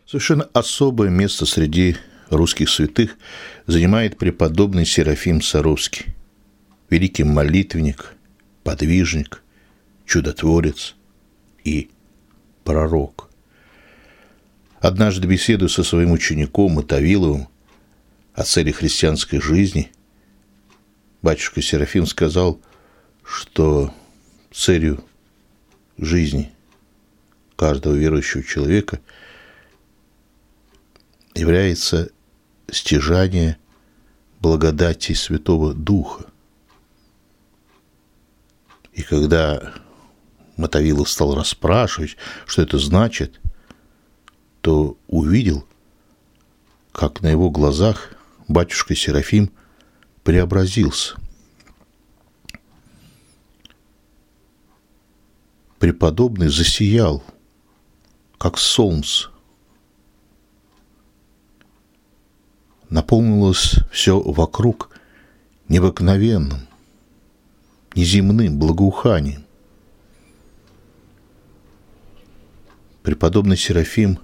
Совершенно особое место среди русских святых занимает преподобный Серафим Саровский, великий молитвенник, подвижник, чудотворец и пророк. Однажды, беседуя со своим учеником Мотовиловым о цели христианской жизни, батюшка Серафим сказал, что целью жизни каждого верующего человека является стяжание благодати Святого Духа. И когда Мотовилов стал расспрашивать, что это значит, то увидел, как на его глазах батюшка Серафим преобразился. Преподобный засиял, как солнце. Наполнилось все вокруг необыкновенным, неземным благоуханием. Преподобный Серафим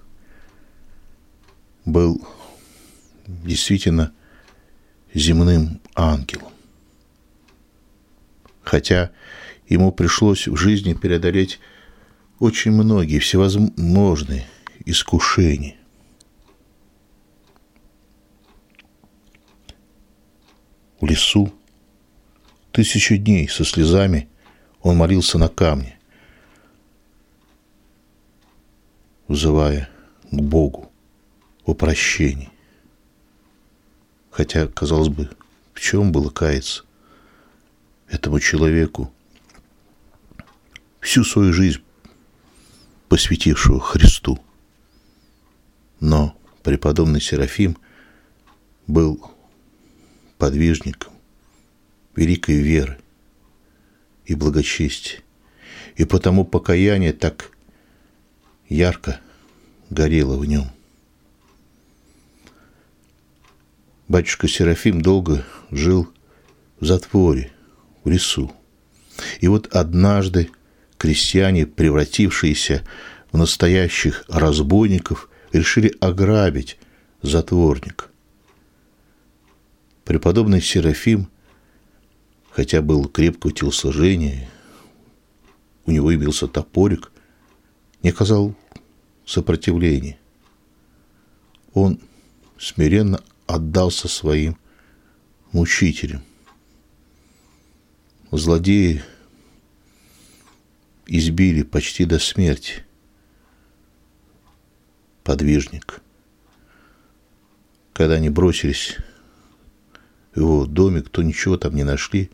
был действительно земным ангелом. Хотя ему пришлось в жизни преодолеть очень многие всевозможные искушения. В лесу 1000 дней со слезами он молился на камне, взывая к Богу о прощении. Хотя, казалось бы, в чем было каяться этому человеку, всю свою жизнь посвятившего Христу. Но преподобный Серафим был подвижником великой веры и благочестия, и потому покаяние так ярко горело в нем. Батюшка Серафим долго жил в затворе, в лесу. И вот однажды крестьяне, превратившиеся в настоящих разбойников, решили ограбить затворника. Преподобный Серафим, хотя был крепкого телосложения, у него имелся топорик, не оказал сопротивления. Он смиренно отдался своим мучителям. Злодеи избили почти до смерти подвижника. Когда они бросились в его домик, то ничего там не нашли.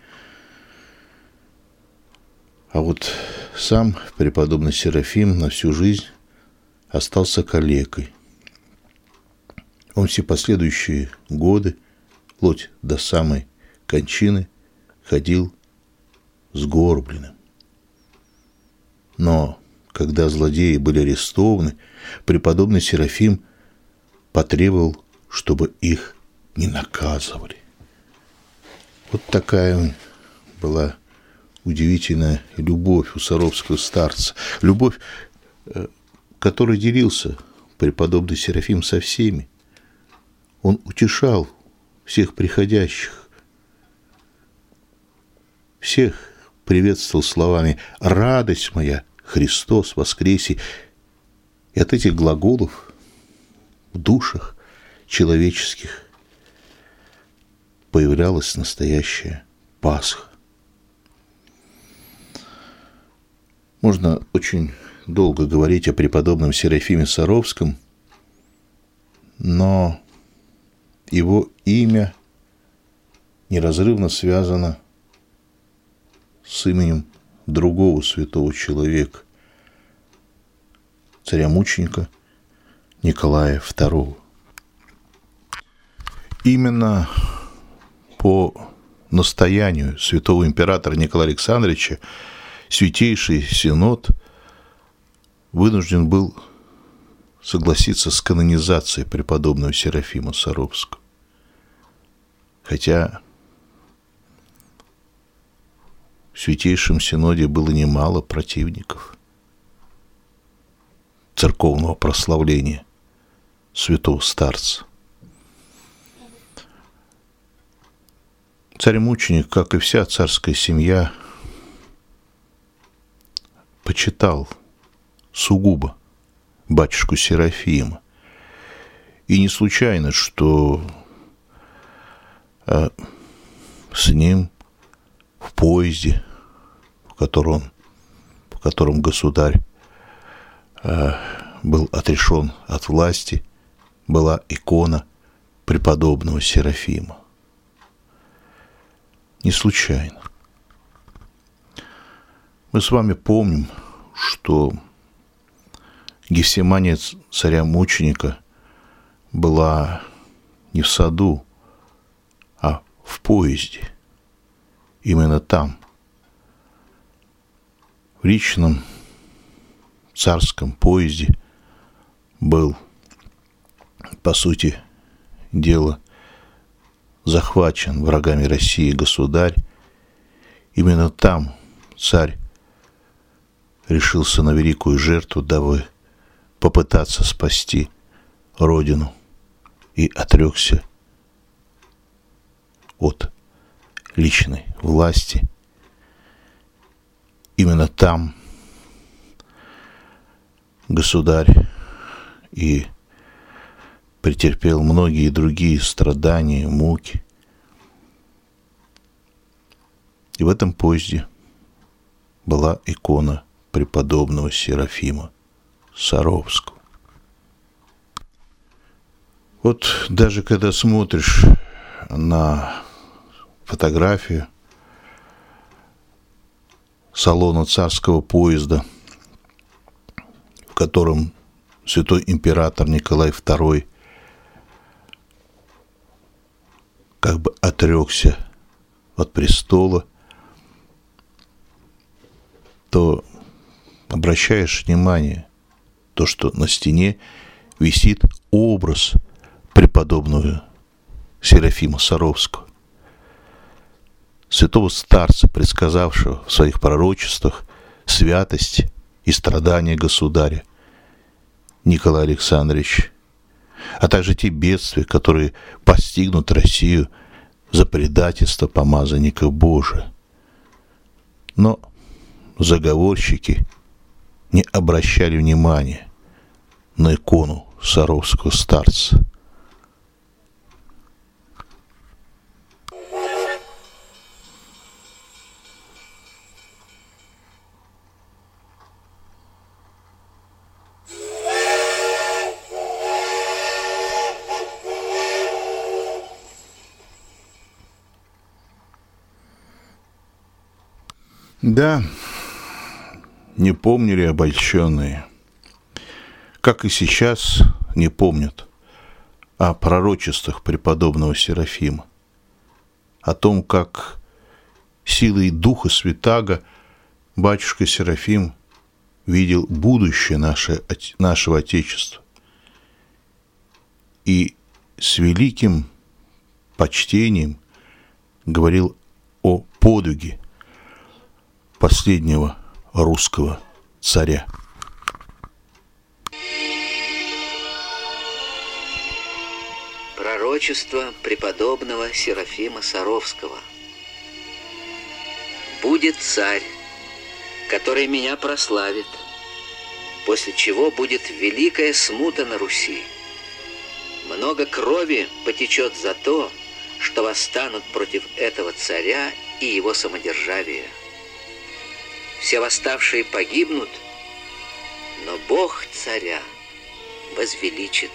А вот сам преподобный Серафим на всю жизнь остался калекой. Он все последующие годы, вплоть до самой кончины, ходил сгорбленным. Но когда злодеи были арестованы, преподобный Серафим потребовал, чтобы их не наказывали. Вот такая была удивительная любовь у саровского старца. Любовь, которой делился преподобный Серафим со всеми. Он утешал всех приходящих, всех приветствовал словами «Радость моя, Христос воскресе!» И от этих глаголов в душах человеческих появлялась настоящая Пасха. Можно очень долго говорить о преподобном Серафиме Саровском, но его имя неразрывно связано с именем другого святого человека, царя-мученика Николая II. Именно по настоянию святого императора Николая Александровича Святейший Синод вынужден был согласиться с канонизацией преподобного Серафима Саровского. Хотя в Святейшем Синоде было немало противников церковного прославления святого старца. Царь-мученик, как и вся царская семья, почитал сугубо батюшку Серафима. И не случайно, что с ним в поезде, в котором государь был отрешен от власти, была икона преподобного Серафима. Не случайно. Мы с вами помним, что Гефсимания царя-мученика была не в саду, а в поезде. Именно там, в личном царском поезде, был, по сути дела, захвачен врагами России государь. Именно там царь решился на великую жертву, дабы попытаться спасти родину, и отрекся от личной власти. Именно там государь и претерпел многие другие страдания, муки. И в этом поезде была икона преподобного Серафима Саровского. Вот даже когда смотришь на фотографию салона царского поезда, в котором святой император Николай II как бы отрекся от престола, то обращаешь внимание, то, что на стене висит образ преподобного Серафима Саровского, святого старца, предсказавшего в своих пророчествах святость и страдания государя Николая Александровича, а также те бедствия, которые постигнут Россию за предательство помазанника Божия. Но заговорщики не обращали внимания на икону Саровского старца. Да, не помнили обольщенные, как и сейчас не помнят о пророчествах преподобного Серафима, о том, как силой Духа Святаго батюшка Серафим видел будущее нашего Отечества и с великим почтением говорил о подвиге последнего русского царя. Пророчество преподобного Серафима Саровского. «Будет царь, который меня прославит, после чего будет великая смута на Руси. Много крови потечет за то, что восстанут против этого царя и его самодержавия. Все восставшие погибнут, но Бог царя возвеличит».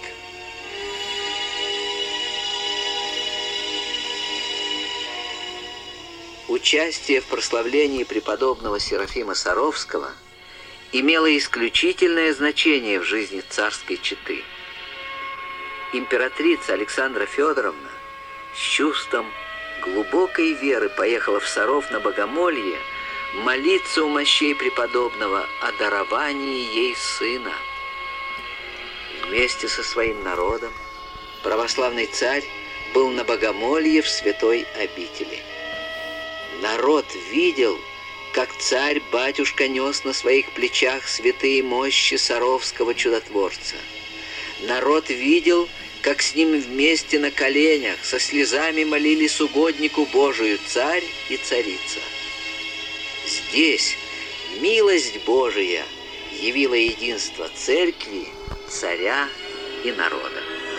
Участие в прославлении преподобного Серафима Саровского имело исключительное значение в жизни царской четы. Императрица Александра Федоровна с чувством глубокой веры поехала в Саров на богомолье молиться у мощей преподобного о даровании ей сына. Вместе со своим народом православный царь был на богомолье в святой обители. Народ видел, как царь-батюшка нес на своих плечах святые мощи Саровского чудотворца. Народ видел, как с ним вместе на коленях со слезами молились угоднику Божию царь и царица. Здесь милость Божия явила единство церкви, царя и народа.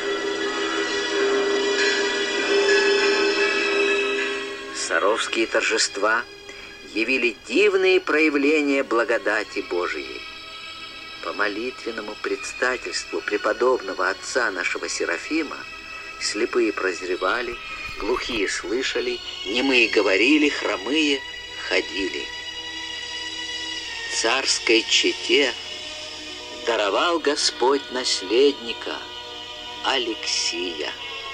Саровские торжества явили дивные проявления благодати Божией. По молитвенному предстательству преподобного отца нашего Серафима слепые прозревали, глухие слышали, немые говорили, хромые ходили. Царской чете даровал Господь наследника Алексия.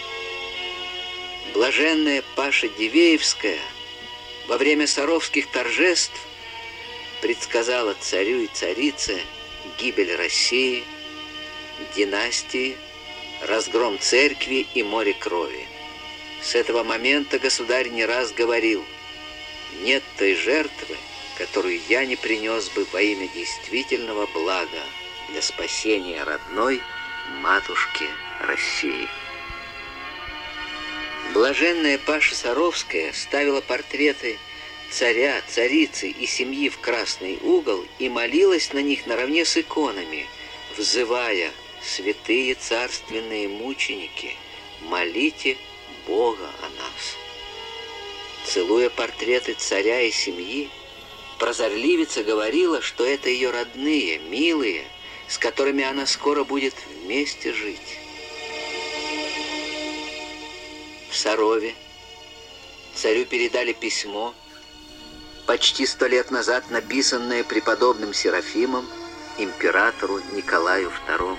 Блаженная Паша Дивеевская во время саровских торжеств предсказала царю и царице гибель России, династии, разгром церкви и море крови. С этого момента государь не раз говорил: «Нет той жертвы, которую я не принес бы во имя действительного блага для спасения родной матушки России». Блаженная Паша Саровская ставила портреты царя, царицы и семьи в красный угол и молилась на них наравне с иконами, взывая: «Святые царственные мученики, молите Бога о нас». Целуя портреты царя и семьи, прозорливица говорила, что это ее родные, милые, с которыми она скоро будет вместе жить. В Сарове царю передали письмо, почти 100 лет назад написанное преподобным Серафимом императору Николаю II.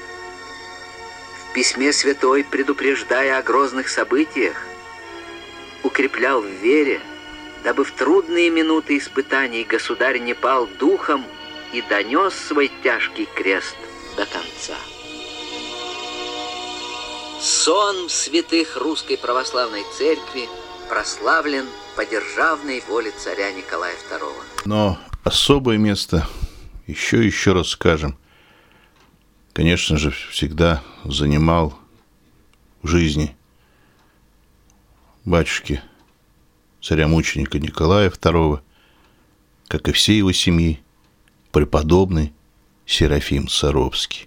В письме святой, предупреждая о грозных событиях, укреплял в вере, дабы в трудные минуты испытаний государь не пал духом и донес свой тяжкий крест до конца. Сон святых Русской Православной Церкви прославлен по державной воле царя Николая II. Но особое место, еще раз скажем, конечно же, всегда занимал в жизни батюшки царя-мученика Николая II, как и всей его семьи, преподобный Серафим Саровский.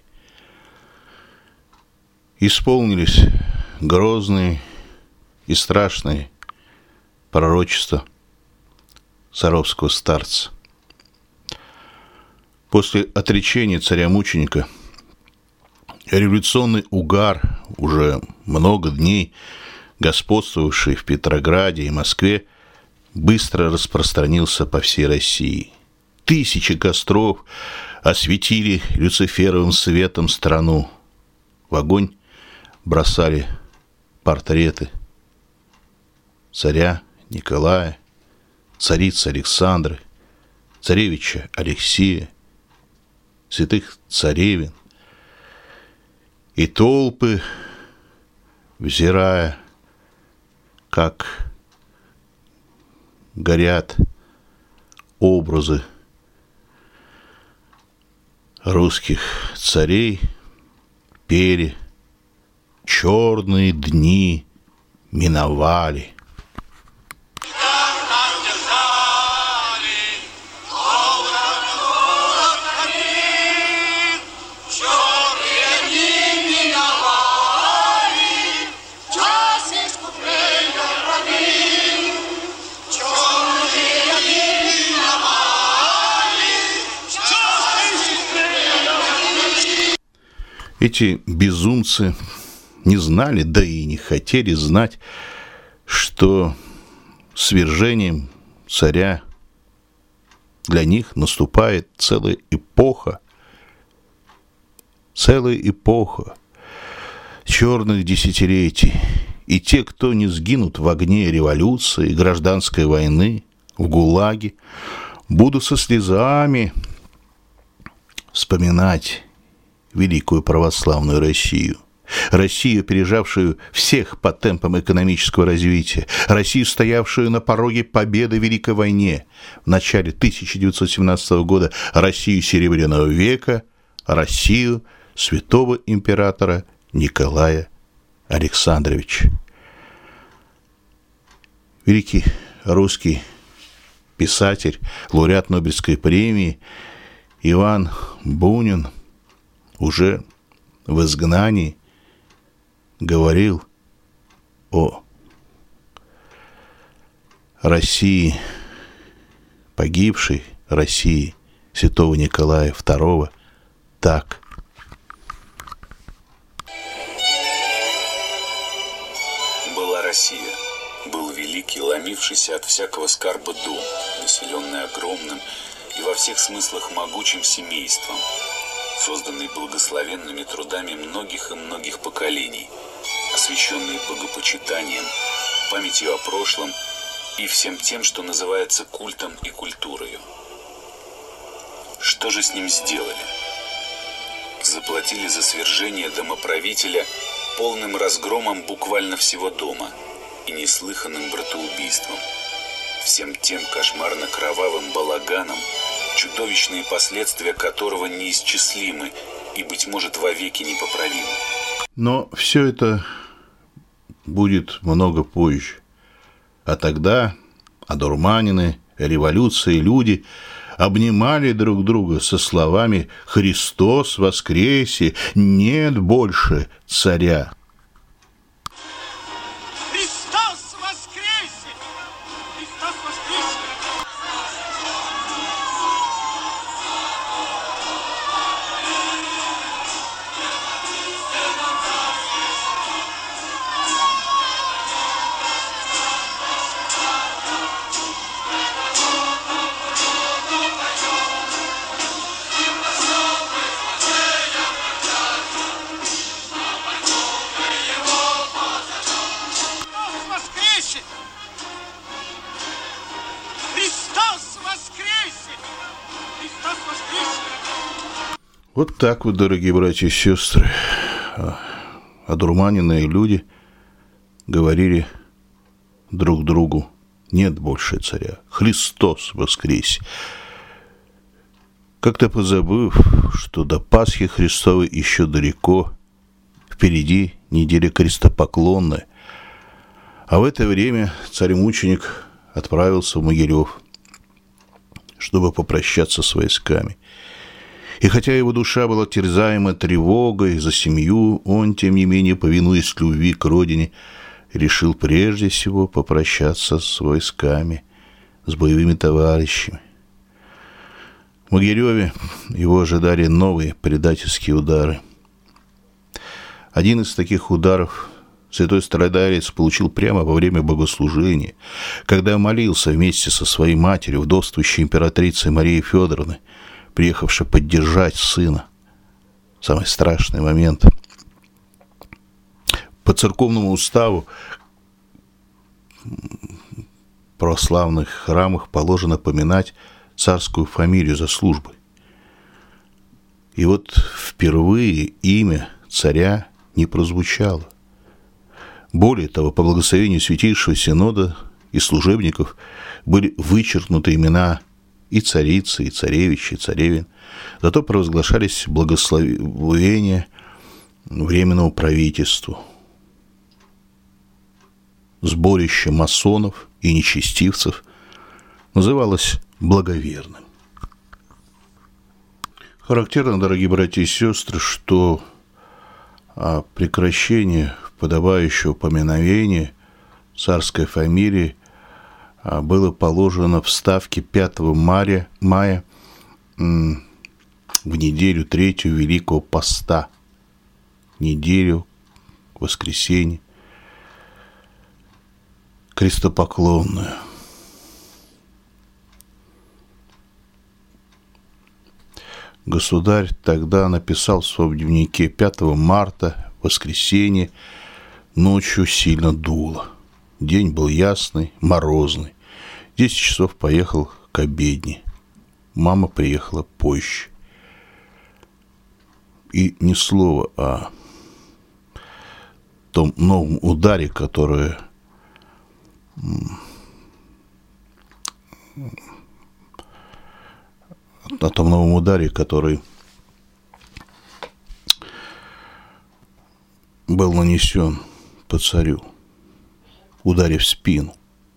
Исполнились грозные и страшные пророчества саровского старца. После отречения царя-мученика революционный угар, уже много дней господствовавший в Петрограде и Москве, быстро распространился по всей России. Тысячи костров осветили люциферовым светом страну. В огонь бросали портреты царя Николая, царицы Александры, царевича Алексея, святых царевин, и толпы, взирая, как горят образы русских царей, пели: «Черные дни миновали». Эти безумцы не знали, да и не хотели знать, что свержением царя для них наступает целая эпоха черных десятилетий. И те, кто не сгинут в огне революции, гражданской войны, в ГУЛАГе, будут со слезами вспоминать великую православную Россию. Россию, опережавшую всех по темпам экономического развития, Россию, стоявшую на пороге победы в Великой войне, в начале 1917 года Россию Серебряного века, Россию святого императора Николая Александровича. Великий русский писатель, лауреат Нобелевской премии Иван Бунин уже в изгнании говорил о России, погибшей России святого Николая II так. Была Россия, был великий, ломившийся от всякого скарба дом, населенный огромным и во всех смыслах могучим семейством, созданный благословенными трудами многих и многих поколений, освященный богопочитанием, памятью о прошлом и всем тем, что называется культом и культурою. Что же с ним сделали? Заплатили за свержение домоправителя полным разгромом буквально всего дома и неслыханным братоубийством, всем тем кошмарно-кровавым балаганом, чудовищные последствия которого неисчислимы и, быть может, вовеки непоправимы. Но все это будет много позже. А тогда одурманенные революцией люди обнимали друг друга со словами «Христос воскресе! Нет больше царя!» Христос воскресе! Христос воскресе! Христос воскресе! Христос воскресе! Вот так вот, дорогие братья и сестры, одурманенные люди говорили друг другу: нет больше царя, Христос воскресе. Как-то позабыв, что до Пасхи Христовой еще далеко, впереди неделя крестопоклонная, а в это время царь-мученик отправился в Могилев, чтобы попрощаться с войсками. И хотя его душа была терзаема тревогой за семью, он, тем не менее, повинуясь любви к родине, решил прежде всего попрощаться с войсками, с боевыми товарищами. В Могилеве его ожидали новые предательские удары. Один из таких ударов святой страдалец получил прямо во время богослужения, когда молился вместе со своей матерью, вдовствующей императрицей Марией Федоровной, приехавшей поддержать сына. Самый страшный момент. По церковному уставу в православных храмах положено поминать царскую фамилию за службой. И вот впервые имя царя не прозвучало. Более того, по благословению Святейшего Синода и служебников были вычеркнуты имена и царицы, и царевичей, и царевин. Зато провозглашались благословения Временному правительству. Сборище масонов и нечестивцев называлось благоверным. Характерно, дорогие братья и сестры, что прекращение подобающего поминовения царской фамилии было положено в ставке 5 мая в неделю 3-ю Великого Поста, неделю, воскресенье, крестопоклонную. Государь тогда написал в своем дневнике: 5 марта, воскресенье, ночью сильно дуло. День был ясный, морозный. 10 часов поехал к обедне. Мама приехала позже. И ни слова о том новом ударе, который был нанесен по царю, ударив в спину.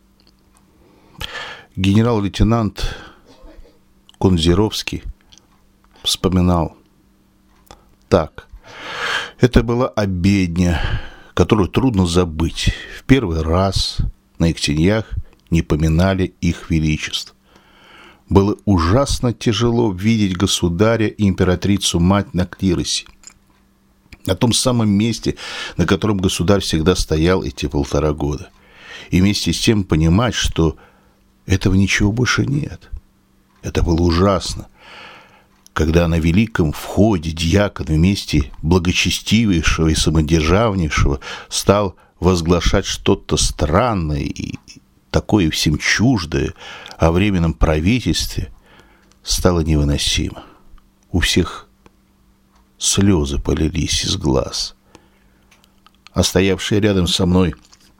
Генерал-лейтенант Кунзировский вспоминал так. Это была обедня, которую трудно забыть. В первый раз на Ектеньях не поминали их величеств. Было ужасно тяжело видеть государя и императрицу-мать на клиросе, на том самом месте, на котором государь всегда стоял эти 1,5 года. И вместе с тем понимать, что этого ничего больше нет. Это было ужасно, когда на великом входе дьякон вместе благочестивейшего и самодержавнейшего стал возглашать что-то странное и такое всем чуждое о временном правительстве, стало невыносимо. У всех слезы полились из глаз. А стоявший рядом со мной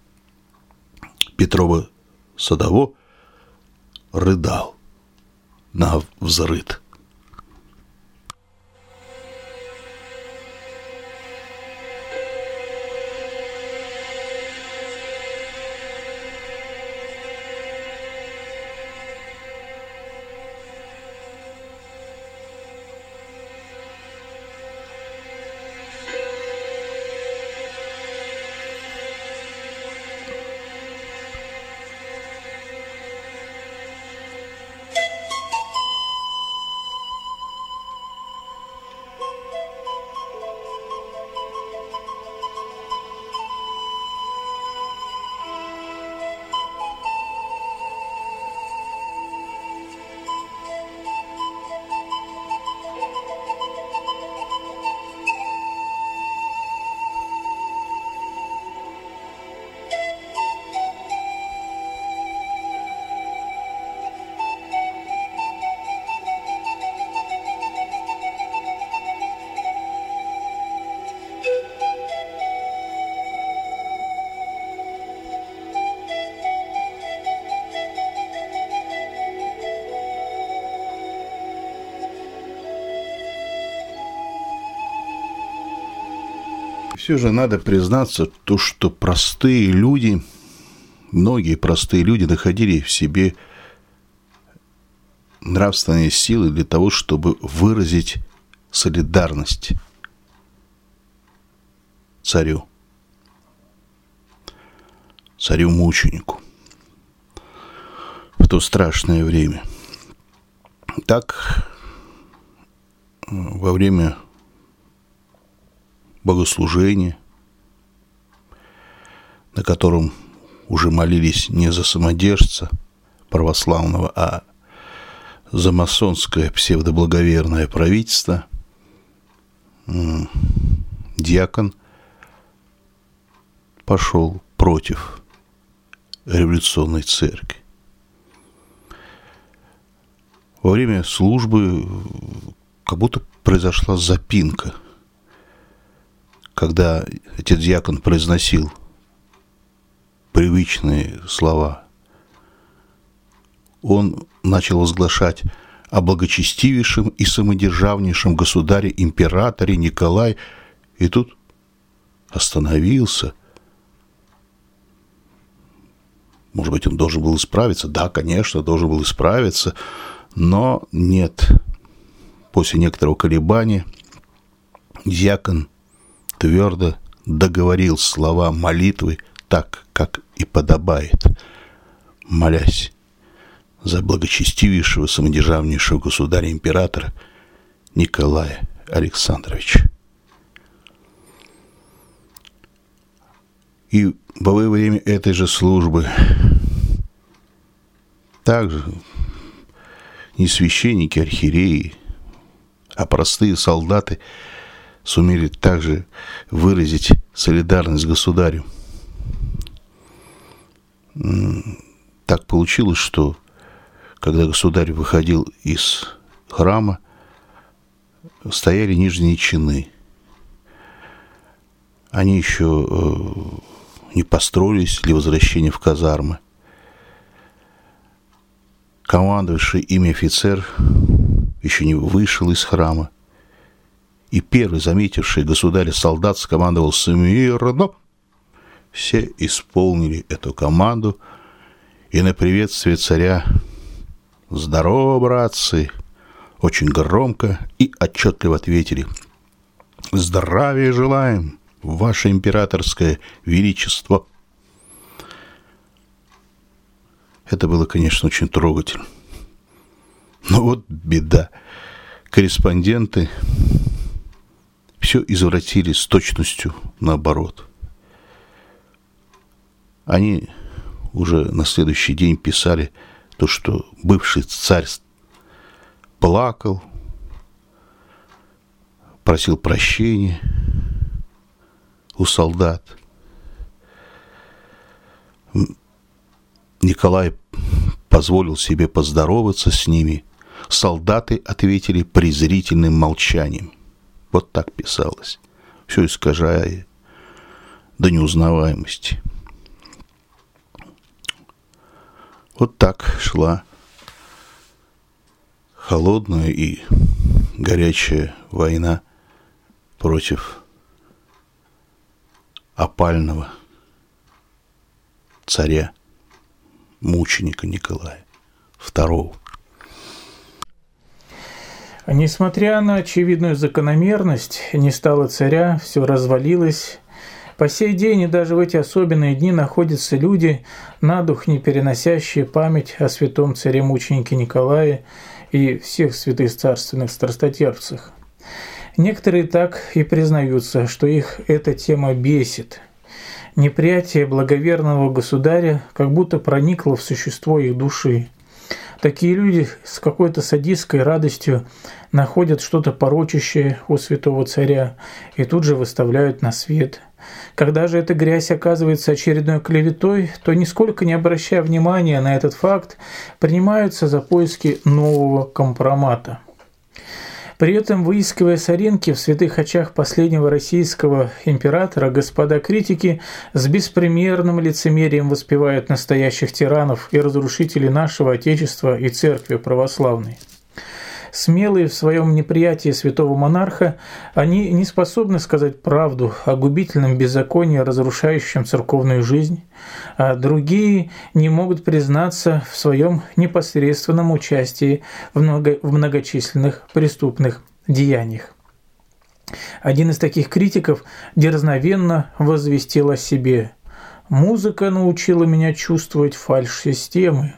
Петрово-Садово рыдал навзрыд. Все же надо признаться, то, что простые люди, многие простые люди находили в себе нравственные силы для того, чтобы выразить солидарность царю-мученику в то страшное время. Так, во время богослужения, на котором уже молились не за самодержца православного, а за масонское псевдоблаговерное правительство, диакон пошел против революционной церкви. Во время службы как будто произошла запинка. Когда отец диакон произносил привычные слова, он начал возглашать о благочестивейшем и самодержавнейшем государе-императоре Николае, и тут остановился. Может быть, он должен был исправиться? Да, конечно, должен был исправиться, но нет. После некоторого колебания диакон твердо договорил слова молитвы так, как и подобает, молясь за благочестивейшего самодержавнейшего государя-императора Николая Александровича. И во время этой же службы также не священники, архиереи, а простые солдаты сумели также выразить солидарность с государем. Так получилось, что когда государь выходил из храма, стояли нижние чины. Они еще не построились для возвращения в казармы. Командовавший ими офицер еще не вышел из храма и первый заметивший государя солдат скомандовал «Смирно!», все исполнили эту команду и на приветствие царя «Здорово, братцы!» очень громко и отчетливо ответили: «Здравия желаем, ваше императорское величество!» Это было, конечно, очень трогательно. Но вот беда. Корреспонденты все извратили с точностью наоборот. Они уже на следующий день писали то, что бывший царь плакал, просил прощения у солдат. Николай позволил себе поздороваться с ними. Солдаты ответили презрительным молчанием. Вот так писалось, все искажая до неузнаваемости. Вот так шла холодная и горячая война против опального царя, мученика Николая II. Несмотря на очевидную закономерность, не стало царя, все развалилось. По сей день и даже в эти особенные дни находятся люди, на дух не переносящие память о святом царе-мученике Николае и всех святых царственных страстотерпцах. Некоторые так и признаются, что их эта тема бесит. Неприятие благоверного государя как будто проникло в существо их души. Такие люди с какой-то садистской радостью находят что-то порочащее у святого царя и тут же выставляют на свет. Когда же эта грязь оказывается очередной клеветой, то, нисколько не обращая внимания на этот факт, принимаются за поиски нового компромата. При этом, выискивая соринки в святых очах последнего российского императора, господа критики с беспримерным лицемерием воспевают настоящих тиранов и разрушителей нашего Отечества и Церкви Православной. Смелые в своем неприятии святого монарха, они не способны сказать правду о губительном беззаконии, разрушающем церковную жизнь, а другие не могут признаться в своем непосредственном участии в многочисленных преступных деяниях. Один из таких критиков дерзновенно возвестил о себе: «Музыка научила меня чувствовать фальшь системы».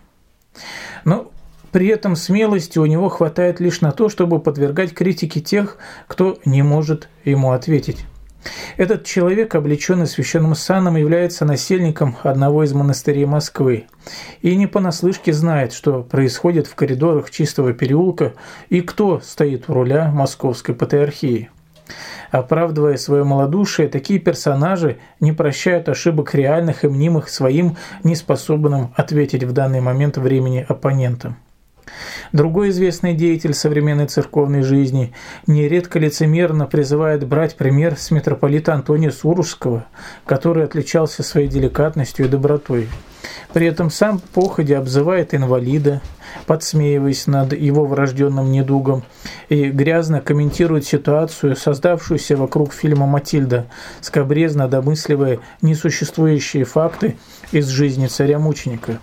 Но при этом смелости у него хватает лишь на то, чтобы подвергать критике тех, кто не может ему ответить. Этот человек, облеченный священным саном, является насельником одного из монастырей Москвы и не понаслышке знает, что происходит в коридорах Чистого переулка и кто стоит у руля Московской патриархии. Оправдывая свое малодушие, такие персонажи не прощают ошибок реальных и мнимых своим неспособным ответить в данный момент времени оппонентам. Другой известный деятель современной церковной жизни нередко лицемерно призывает брать пример с митрополита Антония Сурожского, который отличался своей деликатностью и добротой. При этом сам походя обзывает инвалида, подсмеиваясь над его врожденным недугом, и грязно комментирует ситуацию, создавшуюся вокруг фильма «Матильда», скабрезно домысливая несуществующие факты из жизни царя-мученика.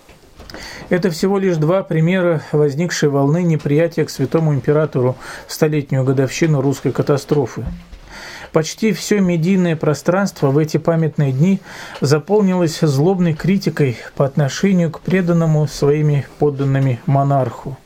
Это всего лишь два примера возникшей волны неприятия к святому императору в столетнюю годовщину русской катастрофы. Почти все медийное пространство в эти памятные дни заполнилось злобной критикой по отношению к преданному своими подданными монарху.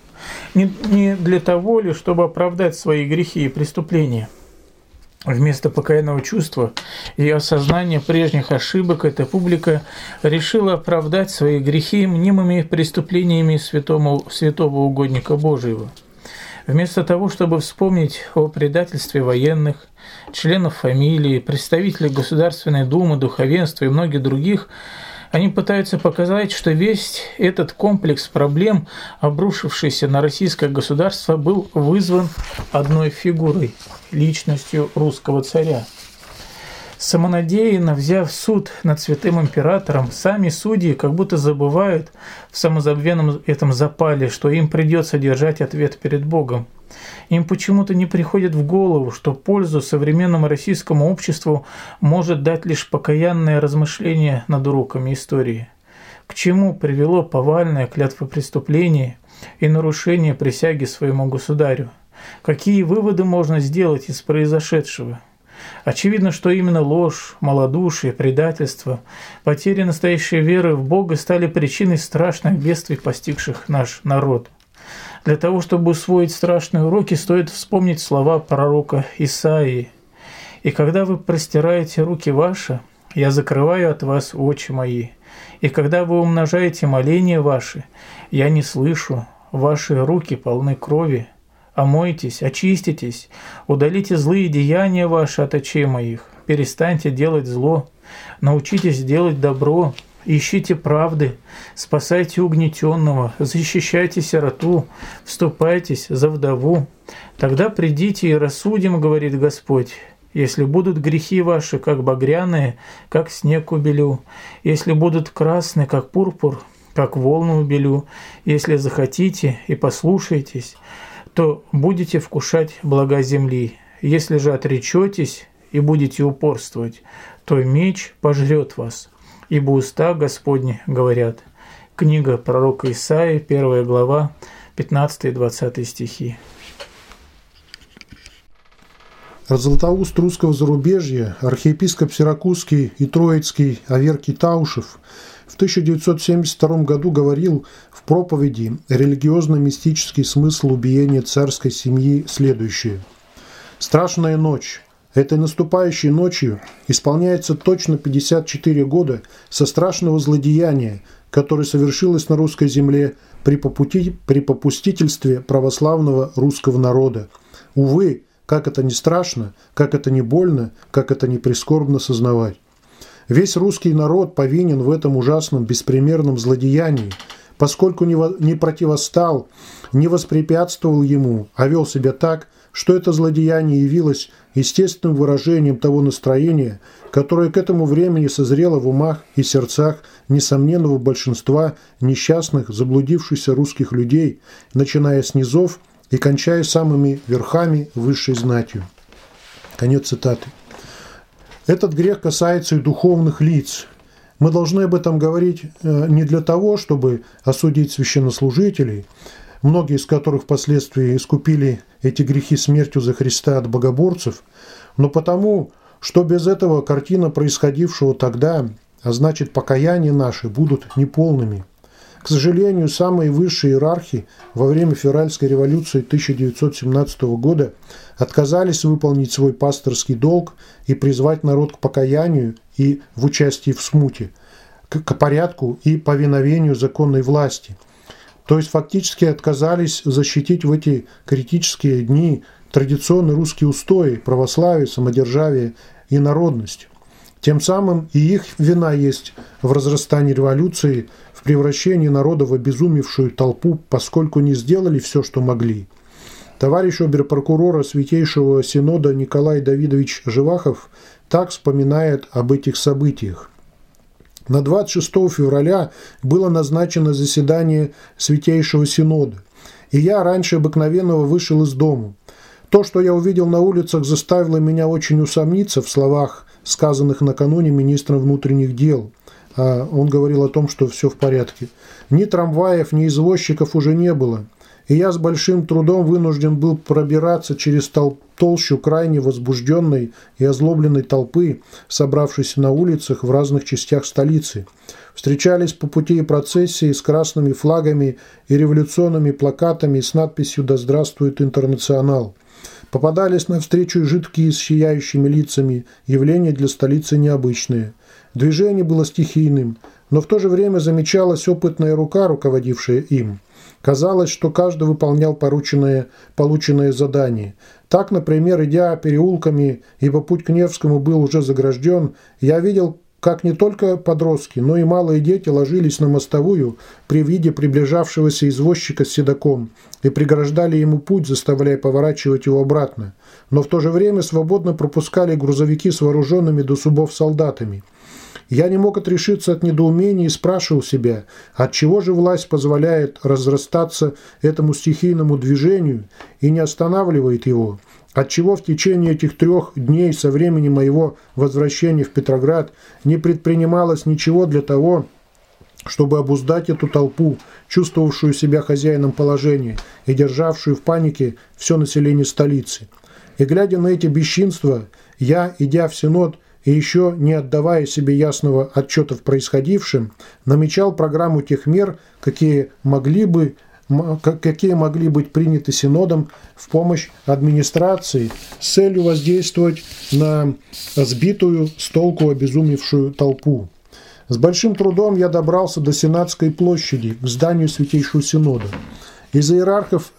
Не для того ли, чтобы оправдать свои грехи и преступления. Вместо покаянного чувства и осознания прежних ошибок эта публика решила оправдать свои грехи мнимыми преступлениями святого угодника Божьего. Вместо того, чтобы вспомнить о предательстве военных, членов фамилии, представителей Государственной Думы, духовенства и многих других, они пытаются показать, что весь этот комплекс проблем, обрушившийся на российское государство, был вызван одной фигурой – личностью русского царя. Самонадеянно взяв суд над святым императором, сами судьи как будто забывают в самозабвенном этом запале, что им придется держать ответ перед Богом. Им почему-то не приходит в голову, что пользу современному российскому обществу может дать лишь покаянное размышление над уроками истории. К чему привело повальное клятвопреступление и нарушение присяги своему государю? Какие выводы можно сделать из произошедшего? Очевидно, что именно ложь, малодушие, предательство, потеря настоящей веры в Бога стали причиной страшных бедствий, постигших наш народ. Для того, чтобы усвоить страшные уроки, стоит вспомнить слова пророка Исаии. «И когда вы простираете руки ваши, я закрываю от вас очи мои. И когда вы умножаете моления ваши, я не слышу, ваши руки полны крови. Омойтесь, очиститесь, удалите злые деяния ваши от очей моих, перестаньте делать зло, научитесь делать добро, ищите правды, спасайте угнетенного, защищайте сироту, вступайтесь за вдову. Тогда придите и рассудим, говорит Господь. Если будут грехи ваши, как багряные, как снег убелю, если будут красные, как пурпур, как волну убелю, если захотите и послушаетесь, то будете вкушать блага земли. Если же отречетесь и будете упорствовать, то меч пожрет вас, ибо уста Господни говорят». Книга пророка Исаии, 1 глава, 15-20 стихи. Златоуст русского зарубежья, архиепископ Сиракузский и Троицкий Аверкий Таушев в 1972 году говорил в проповеди «Религиозно-мистический смысл убиения царской семьи» следующее. «Страшная ночь. Этой наступающей ночью исполняется точно 54 года со страшного злодеяния, которое совершилось на русской земле при попустительстве православного русского народа. Увы, как это не страшно, как это не больно, как это не прискорбно сознавать. Весь русский народ повинен в этом ужасном беспримерном злодеянии, поскольку не противостал, не воспрепятствовал ему, а вел себя так, что это злодеяние явилось естественным выражением того настроения, которое к этому времени созрело в умах и сердцах несомненного большинства несчастных, заблудившихся русских людей, начиная с низов и кончая самыми верхами высшей знатью». Конец цитаты. Этот грех касается и духовных лиц. Мы должны об этом говорить не для того, чтобы осудить священнослужителей, многие из которых впоследствии искупили эти грехи смертью за Христа от богоборцев, но потому, что без этого картина происходившего тогда, а значит покаяния наши, будут неполными. К сожалению, самые высшие иерархи во время февральской революции 1917 года отказались выполнить свой пасторский долг и призвать народ к покаянию и в участии в смуте, к порядку и повиновению законной власти. То есть фактически отказались защитить в эти критические дни традиционные русские устои, православие, самодержавие и народность. Тем самым и их вина есть в разрастании революции, в превращении народа в обезумевшую толпу, поскольку не сделали все, что могли. Товарищ оберпрокурора Святейшего Синода Николай Давидович Живахов так вспоминает об этих событиях. На 26 февраля было назначено заседание Святейшего Синода, и я раньше обыкновенного вышел из дому. То, что я увидел на улицах, заставило меня очень усомниться в словах, сказанных накануне министром внутренних дел. Он говорил о том, что все в порядке. Ни трамваев, ни извозчиков уже не было, и я с большим трудом вынужден был пробираться через толщу крайне возбужденной и озлобленной толпы, собравшейся на улицах в разных частях столицы. Встречались по пути и процессии с красными флагами и революционными плакатами с надписью «Да здравствует Интернационал». Попадались навстречу жидкие с сияющими лицами, явления для столицы необычные. Движение было стихийным, но в то же время замечалась опытная рука, руководившая им. Казалось, что каждый выполнял полученное задание. Так, например, идя переулками, ибо путь к Невскому был уже загражден, я видел, как не только подростки, но и малые дети ложились на мостовую при виде приближавшегося извозчика с седаком и преграждали ему путь, заставляя поворачивать его обратно. Но в то же время свободно пропускали грузовики с вооруженными до зубов солдатами. Я не мог отрешиться от недоумения и спрашивал себя, отчего же власть позволяет разрастаться этому стихийному движению и не останавливает его, отчего в течение этих 3 дней со времени моего возвращения в Петроград не предпринималось ничего для того, чтобы обуздать эту толпу, чувствовавшую себя хозяином положения и державшую в панике все население столицы. И глядя на эти бесчинства, я, идя в Синод и еще не отдавая себе ясного отчета в происходившем, намечал программу тех мер, какие могли быть приняты Синодом в помощь администрации с целью воздействовать на сбитую с толку обезумевшую толпу. С большим трудом я добрался до Сенатской площади, к зданию Святейшего Синода. Из иерархов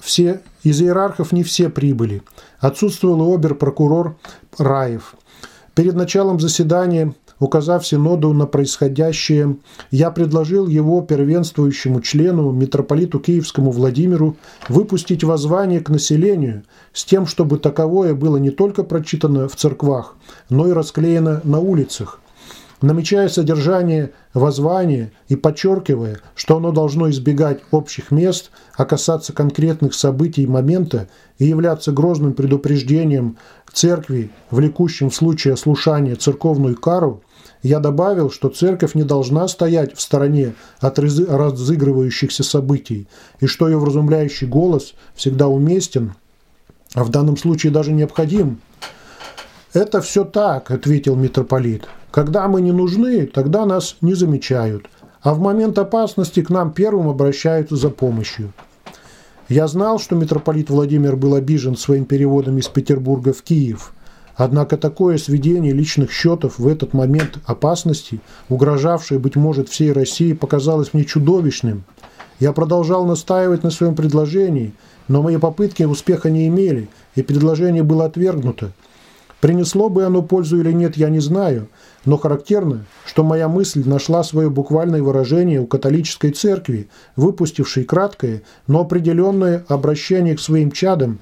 не все прибыли. Отсутствовал и обер-прокурор Раев. Перед началом заседания, указав Синоду на происходящее, я предложил его первенствующему члену, митрополиту Киевскому Владимиру, выпустить воззвание к населению с тем, чтобы таковое было не только прочитано в церквах, но и расклеено на улицах. Намечая содержание воззвания и подчеркивая, что оно должно избегать общих мест, а касаться конкретных событий и момента и являться грозным предупреждением церкви, влекущим в случае ослушания церковную кару, я добавил, что церковь не должна стоять в стороне от разыгрывающихся событий, и что ее вразумляющий голос всегда уместен, а в данном случае даже необходим. «Это все так», — ответил митрополит. «Когда мы не нужны, тогда нас не замечают, а в момент опасности к нам первым обращаются за помощью». Я знал, что митрополит Владимир был обижен своим переводом из Петербурга в Киев, однако такое сведение личных счетов в этот момент опасности, угрожавшей, быть может, всей России, показалось мне чудовищным. Я продолжал настаивать на своем предложении, но мои попытки успеха не имели, и предложение было отвергнуто. Принесло бы оно пользу или нет, я не знаю, но характерно, что моя мысль нашла свое буквальное выражение у католической церкви, выпустившей краткое, но определенное обращение к своим чадам,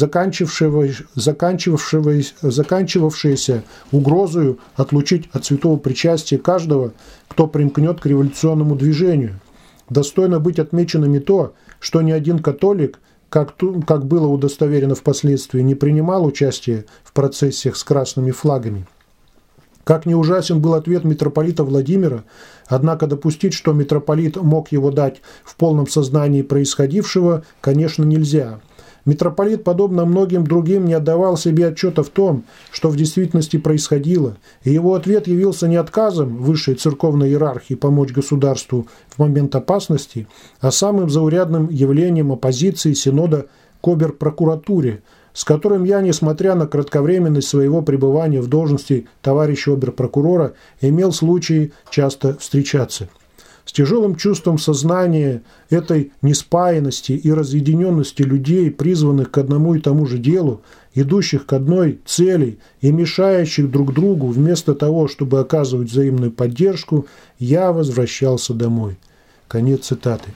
заканчивавшееся угрозою отлучить от святого причастия каждого, кто примкнет к революционному движению. Достойно быть отмеченным и то, что ни один католик, как было удостоверено впоследствии, не принимал участия в процессиях с красными флагами. Как ни ужасен был ответ митрополита Владимира, однако допустить, что митрополит мог его дать в полном сознании происходившего, конечно, нельзя. Митрополит, подобно многим другим, не отдавал себе отчета в том, что в действительности происходило, и его ответ явился не отказом высшей церковной иерархии помочь государству в момент опасности, а самым заурядным явлением оппозиции Синода к обер-прокуратуре, с которым я, несмотря на кратковременность своего пребывания в должности товарища обер-прокурора, имел случай часто встречаться. С тяжелым чувством сознания этой неспаянности и разъединенности людей, призванных к одному и тому же делу, идущих к одной цели и мешающих друг другу, вместо того, чтобы оказывать взаимную поддержку, я возвращался домой. Конец цитаты.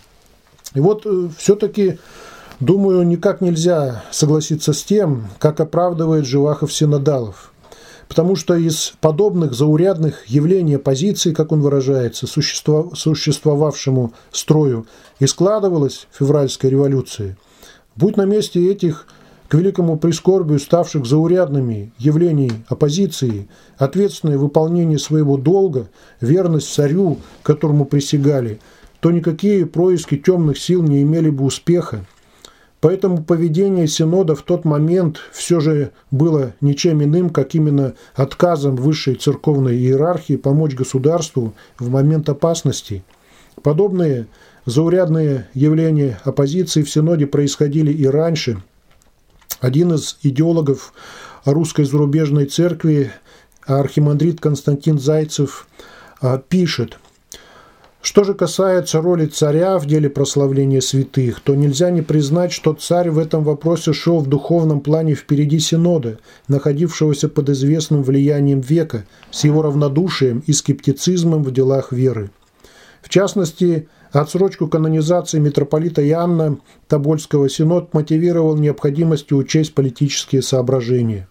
И вот все-таки, думаю, никак нельзя согласиться с тем, как оправдывает Живахов синодалов. Потому что из подобных заурядных явлений оппозиции, как он выражается, существовавшему строю, и складывалась февральская революция. Будь на месте этих, к великому прискорбию, ставших заурядными явлений оппозиции, ответственное выполнение своего долга, верность царю, которому присягали, то никакие происки темных сил не имели бы успеха. Поэтому поведение Синода в тот момент все же было ничем иным, как именно отказом высшей церковной иерархии помочь государству в момент опасности. Подобные заурядные явления оппозиции в Синоде происходили и раньше. Один из идеологов русской зарубежной церкви, архимандрит Константин Зайцев, пишет: что же касается роли царя в деле прославления святых, то нельзя не признать, что царь в этом вопросе шел в духовном плане впереди Синода, находившегося под известным влиянием века, с его равнодушием и скептицизмом в делах веры. В частности, отсрочку канонизации митрополита Иоанна Тобольского Синод мотивировал необходимостью учесть политические соображения.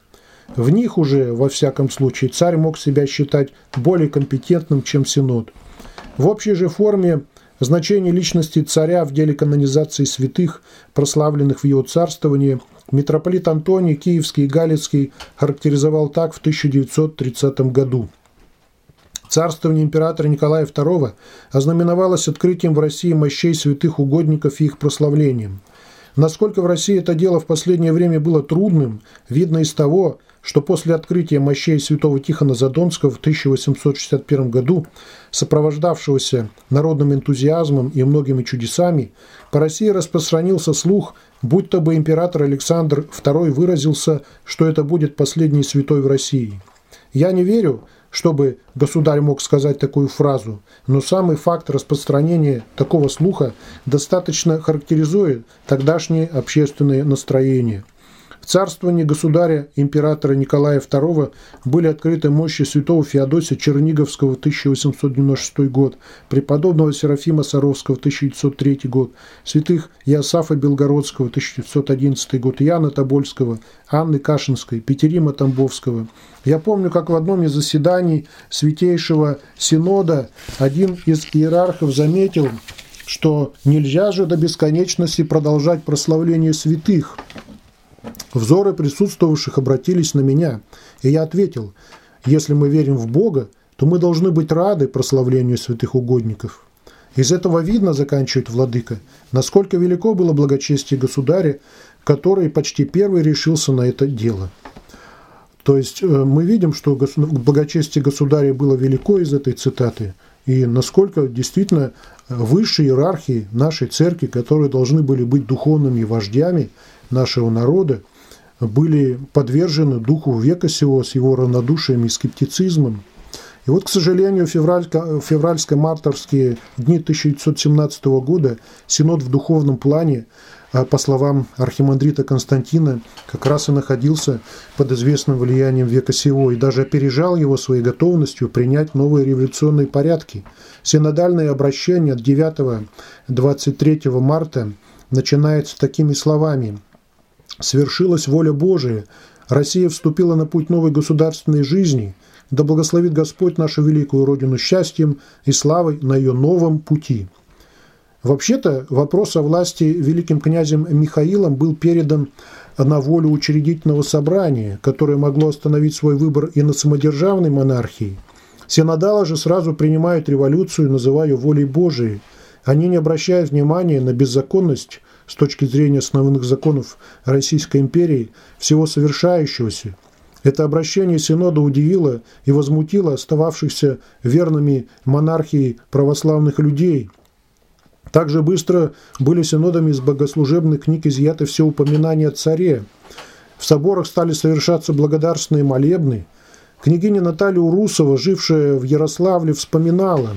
В них уже, во всяком случае, царь мог себя считать более компетентным, чем Синод. В общей же форме значение личности царя в деле канонизации святых, прославленных в его царствовании, митрополит Антоний Киевский и Галицкий характеризовал так в 1930 году. Царствование императора Николая II ознаменовалось открытием в России мощей святых угодников и их прославлением. Насколько в России это дело в последнее время было трудным, видно из того, что после открытия мощей святого Тихона Задонского в 1861 году, сопровождавшегося народным энтузиазмом и многими чудесами, по России распространился слух, будто бы император Александр II выразился, что это будет последний святой в России. Я не верю, чтобы государь мог сказать такую фразу, но самый факт распространения такого слуха достаточно характеризует тогдашнее общественное настроение. В царствовании государя императора Николая II были открыты мощи святого Феодосия Черниговского 1896 год, преподобного Серафима Саровского 1903 год, святых Иосафа Белгородского 1911 год, Яна Тобольского, Анны Кашинской, Петерима Тамбовского. Я помню, как в одном из заседаний Святейшего Синода один из иерархов заметил, что нельзя же до бесконечности продолжать прославление святых. Взоры присутствовавших обратились на меня, и я ответил: если мы верим в Бога, то мы должны быть рады прославлению святых угодников. Из этого видно, заканчивает владыка, насколько велико было благочестие государя, который почти первый решился на это дело. То есть мы видим, что благочестие государя было велико из этой цитаты, и насколько действительно высшие иерархии нашей церкви, которые должны были быть духовными вождями нашего народа, были подвержены духу века сего с его равнодушием и скептицизмом. И вот, к сожалению, февральско-мартовские дни 1917 года Синод в духовном плане, по словам архимандрита Константина, как раз и находился под известным влиянием века сего и даже опережал его своей готовностью принять новые революционные порядки. Синодальное обращение от 9-23 марта начинается такими словами: «Свершилась воля Божия, Россия вступила на путь новой государственной жизни, да благословит Господь нашу великую Родину счастьем и славой на ее новом пути». Вообще-то вопрос о власти великим князем Михаилом был передан на волю учредительного собрания, которое могло остановить свой выбор и на самодержавной монархии. Синодалы же сразу принимают революцию, называя ее волей Божией. Они не обращают внимания на беззаконность с точки зрения основных законов Российской империи всего совершающегося. Это обращение Синода удивило и возмутило остававшихся верными монархии православных людей. Также быстро были синодами из богослужебных книг изъяты все упоминания о царе. В соборах стали совершаться благодарственные молебны. Княгиня Наталья Урусова, жившая в Ярославле, вспоминала: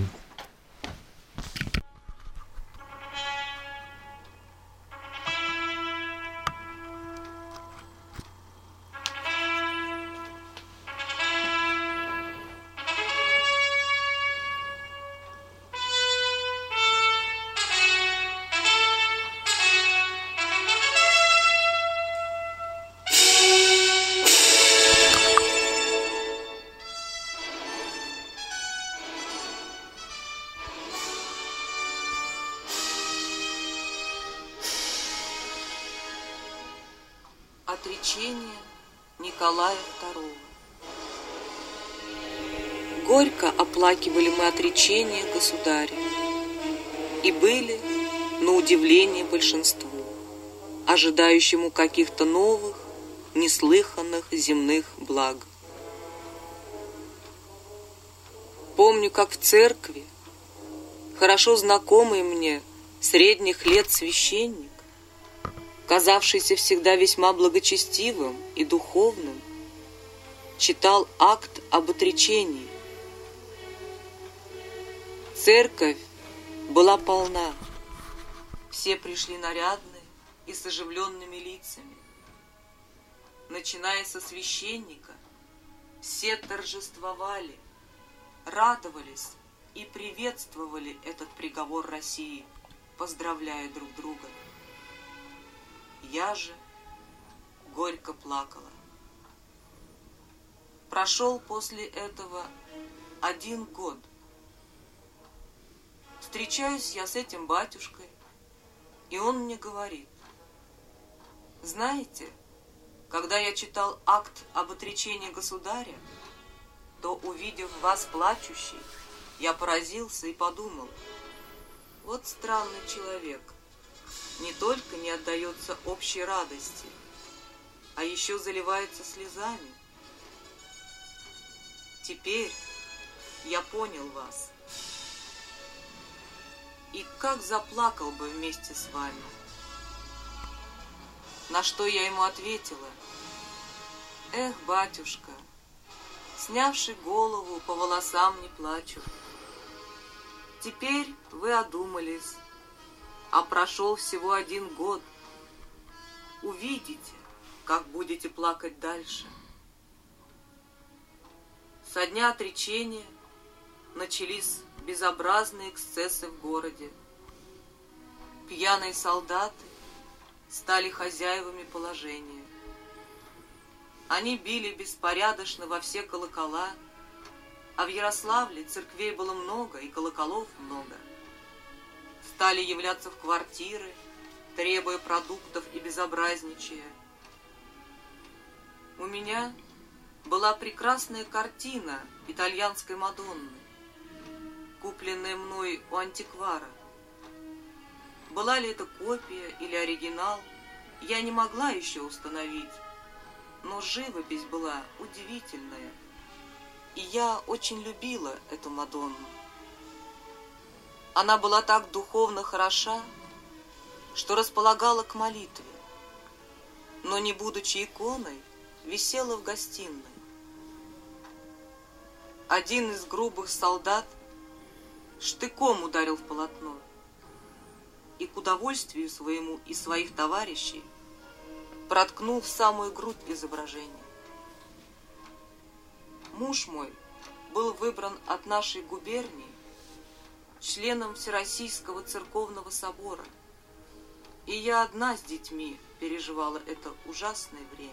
Отречение Николая II. Горько оплакивали мы отречение государя, и были, на удивление большинству, ожидающему каких-то новых, неслыханных земных благ. Помню, как в церкви хорошо знакомый мне средних лет священник, казавшийся всегда весьма благочестивым и духовным, читал акт об отречении. Церковь была полна. Все пришли нарядные и с оживленными лицами. Начиная со священника, все торжествовали, радовались и приветствовали этот приговор России, поздравляя друг друга. Я же горько плакала. Прошел после этого 1 год. Встречаюсь я с этим батюшкой, и он мне говорит: знаете, когда я читал акт об отречении государя, то, увидев вас плачущий, я поразился и подумал: вот странный человек, не только не отдается общей радости, а еще заливается слезами. Теперь я понял вас. И как заплакал бы вместе с вами. На что я ему ответила: эх, батюшка, снявши голову, по волосам не плачу. Теперь вы одумались, а прошел всего 1 год. Увидите, как будете плакать дальше. Со дня отречения начались безобразные эксцессы в городе. Пьяные солдаты стали хозяевами положения. Они били беспорядочно во все колокола, а в Ярославле церквей было много и колоколов много. Стали являться в квартиры, требуя продуктов и безобразничая. У меня была прекрасная картина итальянской Мадонны, купленная мной у антиквара. Была ли это копия или оригинал, я не могла еще установить, но живопись была удивительная, и я очень любила эту Мадонну. Она была так духовно хороша, что располагала к молитве, но, не будучи иконой, висела в гостиной. Один из грубых солдат штыком ударил в полотно и к удовольствию своему и своих товарищей проткнул в самую грудь изображения. Муж мой был выбран от нашей губернии членом Всероссийского церковного собора, и я одна с детьми переживала это ужасное время.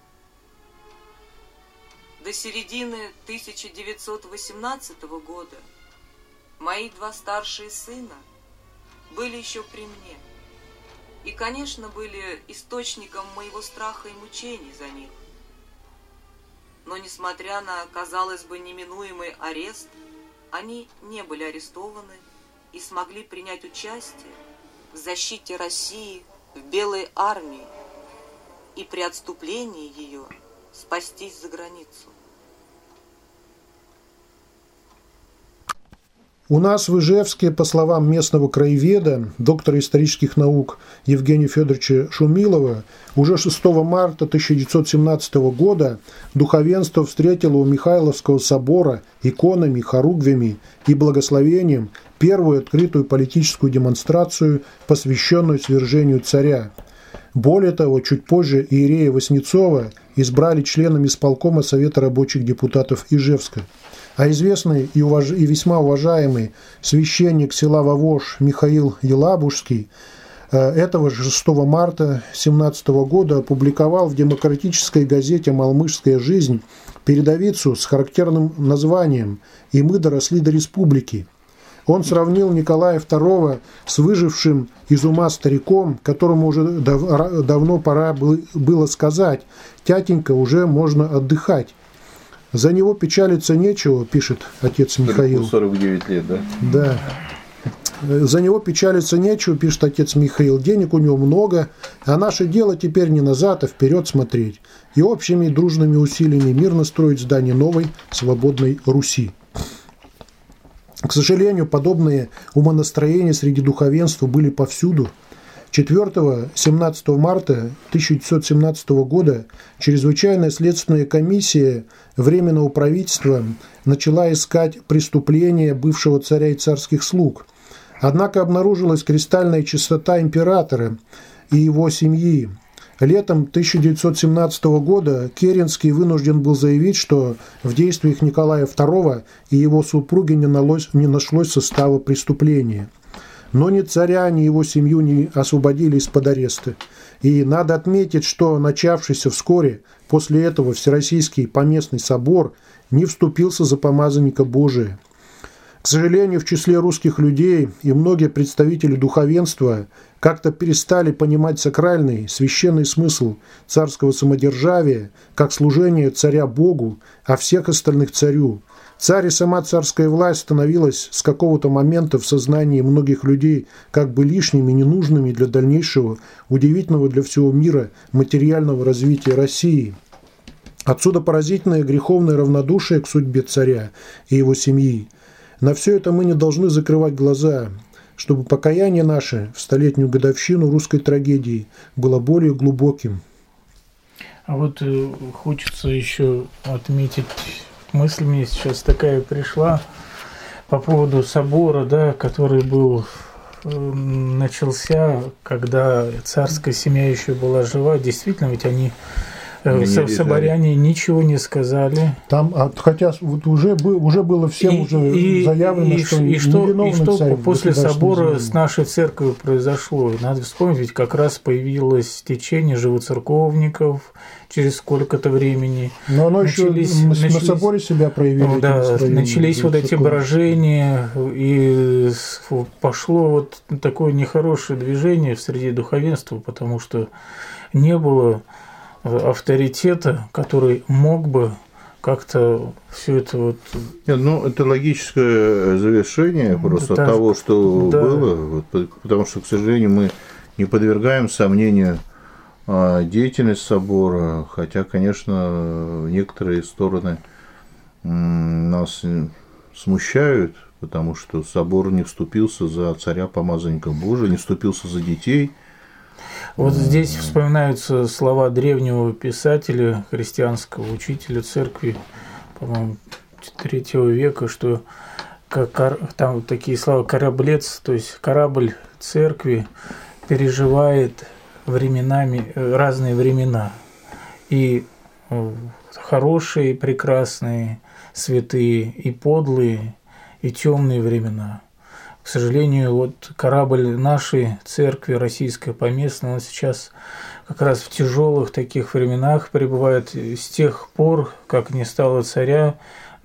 До середины 1918 года мои 2 старшие сына были еще при мне и, конечно, были источником моего страха и мучений за них. Но, несмотря на, казалось бы, неминуемый арест, они не были арестованы и смогли принять участие в защите России в Белой армии и при отступлении ее спастись за границу. У нас в Ижевске, по словам местного краеведа, доктора исторических наук Евгения Федоровича Шумилова, уже 6 марта 1917 года духовенство встретило у Михайловского собора иконами, хоругвями и благословением первую открытую политическую демонстрацию, посвященную свержению царя. Более того, чуть позже иерея Васнецова избрали членом исполкома Совета рабочих депутатов Ижевска. А известный и весьма уважаемый священник села Вовож Михаил Елабужский этого же 6 марта 1917 года опубликовал в демократической газете «Малмышская жизнь» передовицу с характерным названием «И мы доросли до республики». Он сравнил Николая II с выжившим из ума стариком, которому уже давно пора было сказать: «Тятенька, уже можно отдыхать». За него печалиться нечего, пишет отец Михаил. 49 лет, да? Да. За него печалиться нечего, пишет отец Михаил. Денег у него много, а наше дело теперь не назад, а вперед смотреть. И общими дружными усилиями мирно строить здание новой свободной Руси. К сожалению, подобные умонастроения среди духовенства были повсюду. 4-17 марта 1917 года Чрезвычайная следственная комиссия Временного правительства начала искать преступления бывшего царя и царских слуг. Однако обнаружилась кристальная чистота императора и его семьи. Летом 1917 года Керенский вынужден был заявить, что в действиях Николая II и его супруги не нашлось состава преступления. Но ни царя, ни его семью не освободили из-под ареста. И надо отметить, что начавшийся вскоре после этого Всероссийский поместный собор не вступился за помазанника Божия. К сожалению, в числе русских людей и многие представители духовенства как-то перестали понимать сакральный, священный смысл царского самодержавия, как служение царя Богу, а всех остальных царю. Царь и сама царская власть становилась с какого-то момента в сознании многих людей как бы лишними, ненужными для дальнейшего, удивительного для всего мира материального развития России. Отсюда поразительное греховное равнодушие к судьбе царя и его семьи. На все это мы не должны закрывать глаза, чтобы покаяние наше в столетнюю годовщину русской трагедии было более глубоким. А вот хочется еще отметить, мысль мне сейчас такая пришла по поводу собора, да, который начался, когда царская семья еще была жива. Действительно, ведь они соборяне ничего не сказали. Там, хотя вот уже было всем заявлено, что невиновный царь. После собора с нашей церковью произошло. Надо вспомнить, ведь как раз появилось течение живоцерковников через сколько-то времени. Но оно еще на соборе себя проявило. Да, начались вот эти брожения, и пошло вот такое нехорошее движение среди духовенства, потому что не было авторитета, который мог бы как-то все это вот... Ну, это логическое завершение просто от того, что было, потому что, к сожалению, мы не подвергаем сомнению деятельность собора, хотя, конечно, некоторые стороны нас смущают, потому что собор не вступился за царя-помазанника Божия, не вступился за детей. Вот здесь вспоминаются слова древнего писателя, христианского учителя церкви, по-моему, III века, что там такие слова «кораблец», то есть корабль церкви переживает временами, разные времена, и хорошие, прекрасные, святые, и подлые, и темные времена. К сожалению, вот корабль нашей церкви, российской поместной, он сейчас как раз в тяжелых таких временах пребывает. С тех пор, как не стало царя,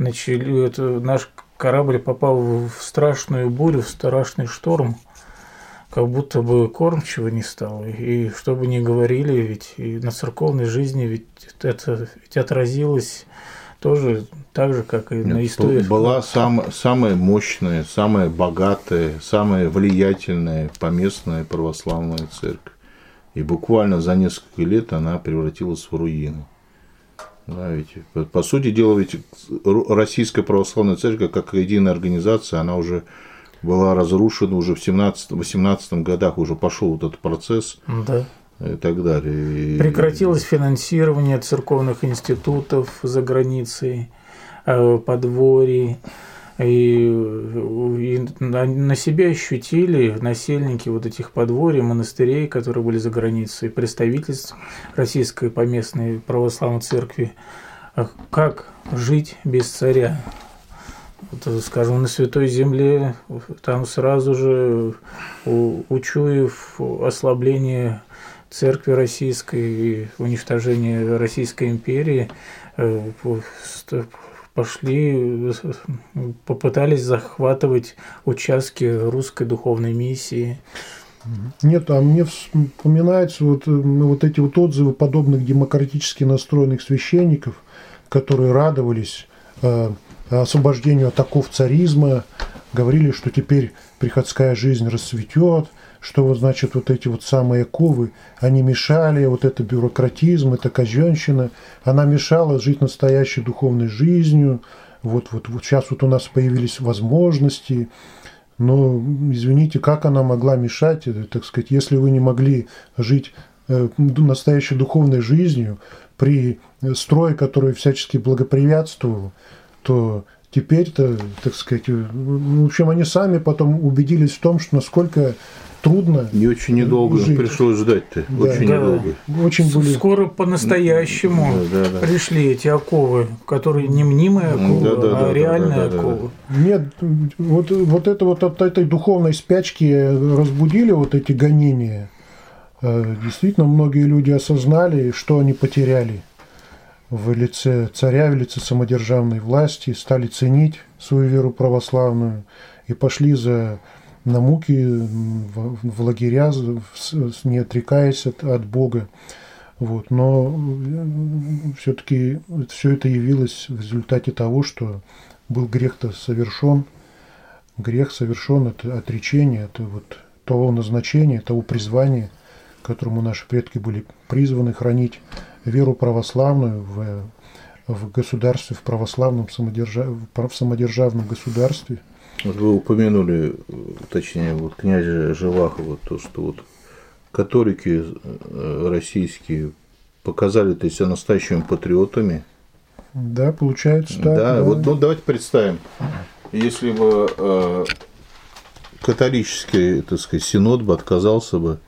наш корабль попал в страшную бурю, в страшный шторм, как будто бы кормчего не стало. И что бы ни говорили, ведь и на церковной жизни ведь это отразилось тоже так же, как и на истории. Была самая мощная, самая богатая, самая влиятельная поместная православная церковь. И буквально за несколько лет она превратилась в руины. Да, ведь, по сути дела, ведь Российская православная церковь, как единая организация, она уже была разрушена уже в 17-18 годах, уже пошел вот этот процесс. Да. И так далее. Прекратилось финансирование церковных институтов за границей, подворий. И на себя ощутили насельники вот этих подворий, монастырей, которые были за границей, представительств Российской поместной православной церкви. Как жить без царя? Вот, скажем, на Святой Земле там сразу же, учуяв ослабление церкви российской и уничтожение Российской империи, попытались захватывать участки русской духовной миссии. Нет, а мне вспоминаются вот эти вот отзывы подобных демократически настроенных священников, которые радовались освобождению от оков царизма, говорили, что теперь приходская жизнь расцветет, что вот, значит, вот эти вот самые оковы, они мешали, вот это бюрократизм, это казенщина, она мешала жить настоящей духовной жизнью, вот сейчас вот у нас появились возможности, но, извините, как она могла мешать, так сказать, если вы не могли жить настоящей духовной жизнью при строе, который всячески благоприятствовал, то теперь-то, так сказать, в общем, они сами потом убедились в том, что насколько трудно. И очень недолго жить. Пришлось ждать-то. Да. Очень недолго. Очень были... Скоро по-настоящему пришли эти оковы, которые не мнимые оковы, а реальные оковы. Нет, вот это вот от этой духовной спячки разбудили вот эти гонения. Действительно, многие люди осознали, что они потеряли в лице царя, в лице самодержавной власти, стали ценить свою веру православную и пошли на муки в лагеря, не отрекаясь от Бога. Вот. Но все-таки все это явилось в результате того, что был грех-то совершен. Грех совершен, это отречение, это вот того назначения, того призвания, к которому наши предки были призваны хранить веру православную в государстве, в православном в самодержавном государстве. Вот вы упомянули, точнее, вот князя Живахова, то, что вот католики российские показали себя настоящими патриотами. Да, получается так. Да. Вот давайте представим, если бы католический, так сказать, синод бы отказался бы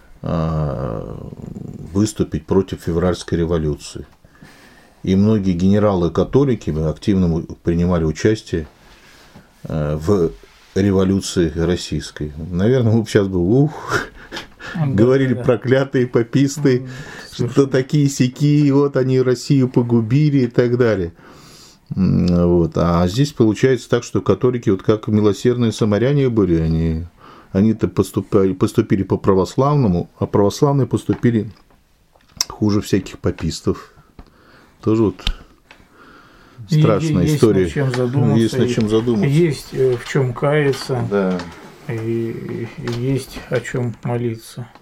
выступить против февральской революции. И многие генералы-католики активно принимали участие в революции российской. Наверное, мы бы сейчас говорили проклятые паписты, что такие-сяки, вот они Россию погубили и так далее. Вот. А здесь получается так, что католики, вот как милосердные самаряне были, они-то поступили по православному, а православные поступили хуже всяких папистов. Тоже вот страшная история. Есть над чем задуматься. Есть в чем каяться. Да. И есть о чем молиться.